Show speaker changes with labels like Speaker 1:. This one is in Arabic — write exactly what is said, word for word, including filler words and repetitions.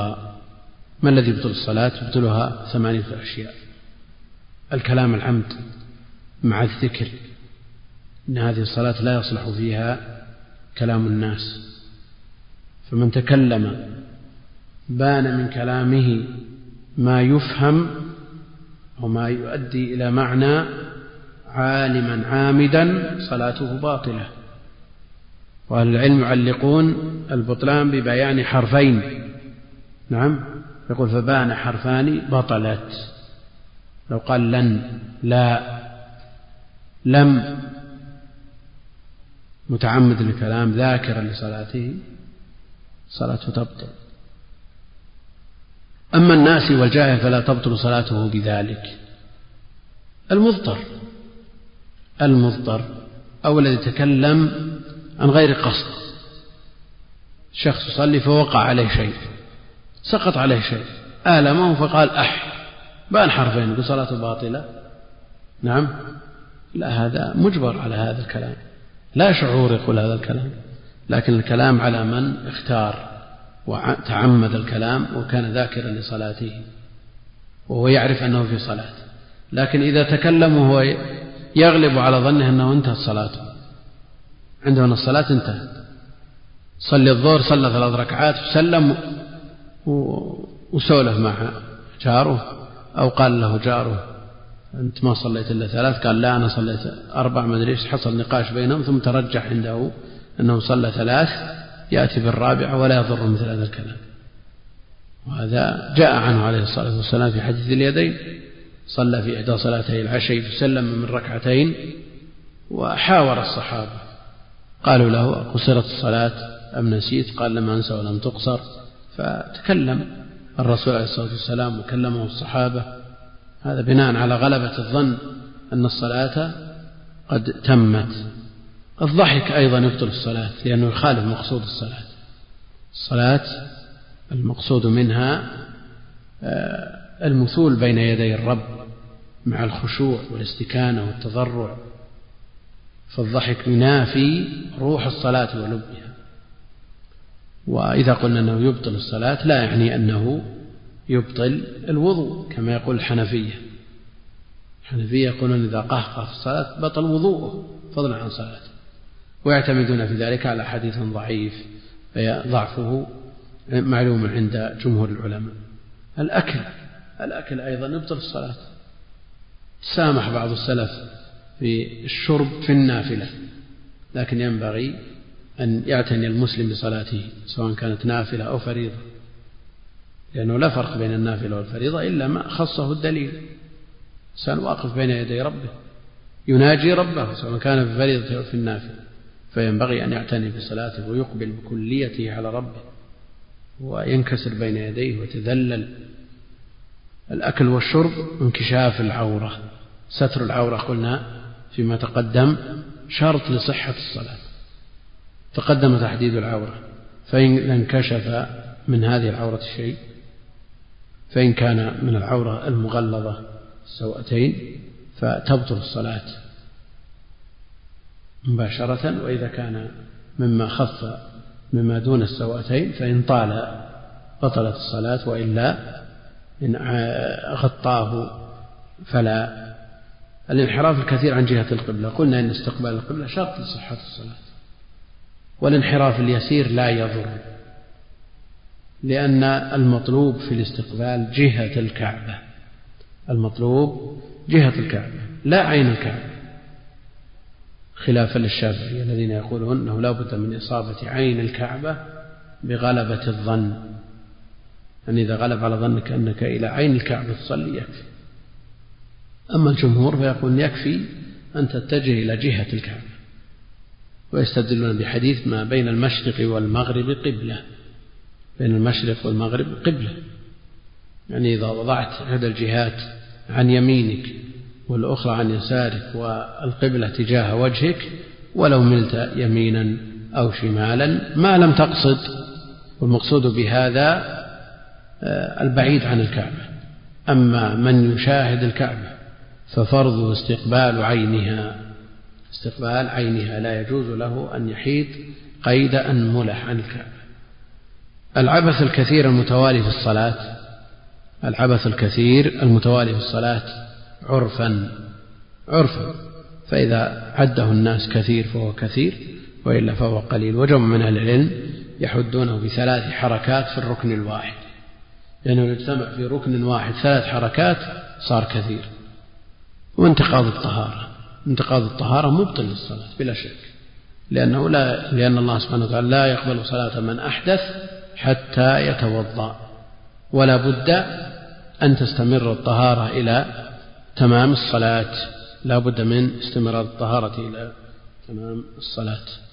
Speaker 1: ما الذي يبطل الصلاة؟ يبطلها ثمانية أشياء: الكلام العمد مع الذكر، إن هذه الصلاة لا يصلح فيها كلام الناس، فمن تكلم بان من كلامه ما يفهم أو ما يؤدي إلى معنى عالما عامدا صلاته باطلة. وأهل العلم يعلقون البطلان ببيان حرفين، نعم، يقول فبان حرفان بطلت. لو قال لن، لا، لم، متعمد الكلام ذاكرا لصلاته، صلاته تبطل. أما الناسي والجاهل فلا تبطل صلاته بذلك. المضطر المضطر أو الذي يتكلم عن غير قصد، شخص يصلي فوقع عليه شيء، سقط عليه شيء، آلمه فقال أح، بان حرفين، بصلاته باطلة. نعم، لا، هذا مجبر على هذا الكلام، لا شعور يقول هذا الكلام، لكن الكلام على من اختار وتعمد الكلام وكان ذاكرا لصلاته وهو يعرف أنه في صلاة. لكن إذا تكلم وهو يغلب على ظنه أنه انتهت صلاته، عنده أن الصلاة انتهت، صلي الظهر، صلى ثلاث ركعات، سلم وسولف مع جاره، أو قال له جاره أنت ما صليت إلا ثلاث، قال لا أنا صليت أربع، ما أدري إيش، حصل نقاش بينهم، ثم ترجح عنده أنه صلى ثلاث، يأتي بالرابعة ولا يضر مثل هذا الكلام. وهذا جاء عنه عليه الصلاة والسلام في حديث اليدين، صلى في إحدى صلاتي العشي فسلم من ركعتين وحاور الصحابة، قالوا له قصرت الصلاة أم نسيت؟ قال لم أنسى ولم تقصر. فتكلم الرسول عليه الصلاة والسلام وكلمه الصحابة، هذا بناء على غلبة الظن أن الصلاة قد تمت. الضحك أيضا يبطل الصلاة لأنه يخالف مقصود الصلاة. الصلاة المقصود منها المثول بين يدي الرب مع الخشوع والاستكانة والتضرع، فالضحك ينافي روح الصلاة ولبها. وإذا قلنا أنه يبطل الصلاة لا يعني أنه يبطل الوضوء كما يقول الحنفية. الحنفية يقولون إذا قهقه في الصلاة بطل وضوءه فضلا عن صلاته، ويعتمدون في ذلك على حديث ضعيف ضعفه معلوم عند جمهور العلماء. الأكل الأكل أيضا يبطل الصلاة. سامح بعض السلف في الشرب في النافلة، لكن ينبغي أن يعتني المسلم بصلاته سواء كانت نافلة أو فريضة، لأنه لا فرق بين النافلة والفريضة إلا ما خصه الدليل. إنسان واقف بين يدي ربه يناجي ربه سواء كان في الفريضة أو في النافلة، فينبغي أن يعتني بصلاته ويقبل بكليته على ربه وينكسر بين يديه وتذلل. الأكل والشرب انكشاف العورة، ستر العورة قلنا فيما تقدم شرط لصحة الصلاة، تقدم تحديد العورة، فإن انكشف من هذه العورة شيء، فإن كان من العورة المغلظة السوأتين فتبطل الصلاة مباشرة، وإذا كان مما خف مما دون السوأتين فإن طال بطلت الصلاة، وإلا إن غطاه فلا. الانحراف الكثير عن جهة القبلة، قلنا إن استقبال القبلة شرط لصحة الصلاة، والانحراف اليسير لا يضر، لأن المطلوب في الاستقبال جهة الكعبة، المطلوب جهة الكعبة لا عين الكعبة، خلافا للشافعية الذين يقولون أنه لا بد من إصابة عين الكعبة بغلبة الظن، أن إذا غلب على ظنك أنك إلى عين الكعبة تصلي يكفي. أما الجمهور فيقول يكفي أن تتجه إلى جهة الكعبة، ويستدلون بحديث ما بين المشرق والمغرب قبلة، بين المشرق والمغرب قبلة، يعني إذا وضعت إحدى الجهات عن يمينك والأخرى عن يسارك والقبلة تجاه وجهك، ولو ملت يمينا أو شمالا ما لم تقصد، والمقصود بهذا البعيد عن الكعبة. أما من يشاهد الكعبة ففرضه استقبال عينها، استقبال عينها لا يجوز له أن يحيد قيد أنملة عن الكعبة. العبث الكثير المتوالي في الصلاة، العبث الكثير المتوالي في الصلاة عرفا عرفا فإذا عده الناس كثير فهو كثير، وإلا فهو قليل. وجمع من أهل العلم يحدونه بثلاث حركات في الركن الواحد، لأنه يعني يجتمع في ركن واحد ثلاث حركات صار كثير. وانتقاض الطهارة، انتقاض الطهارة مبطل للصلاة بلا شك، لأنه لا لأن الله سبحانه وتعالى لا يقبل صلاة من أحدث حتى يتوضأ، ولا بد أن تستمر الطهارة إلى تمام الصلاة، لا بد من استمرار الطهارة إلى تمام الصلاة.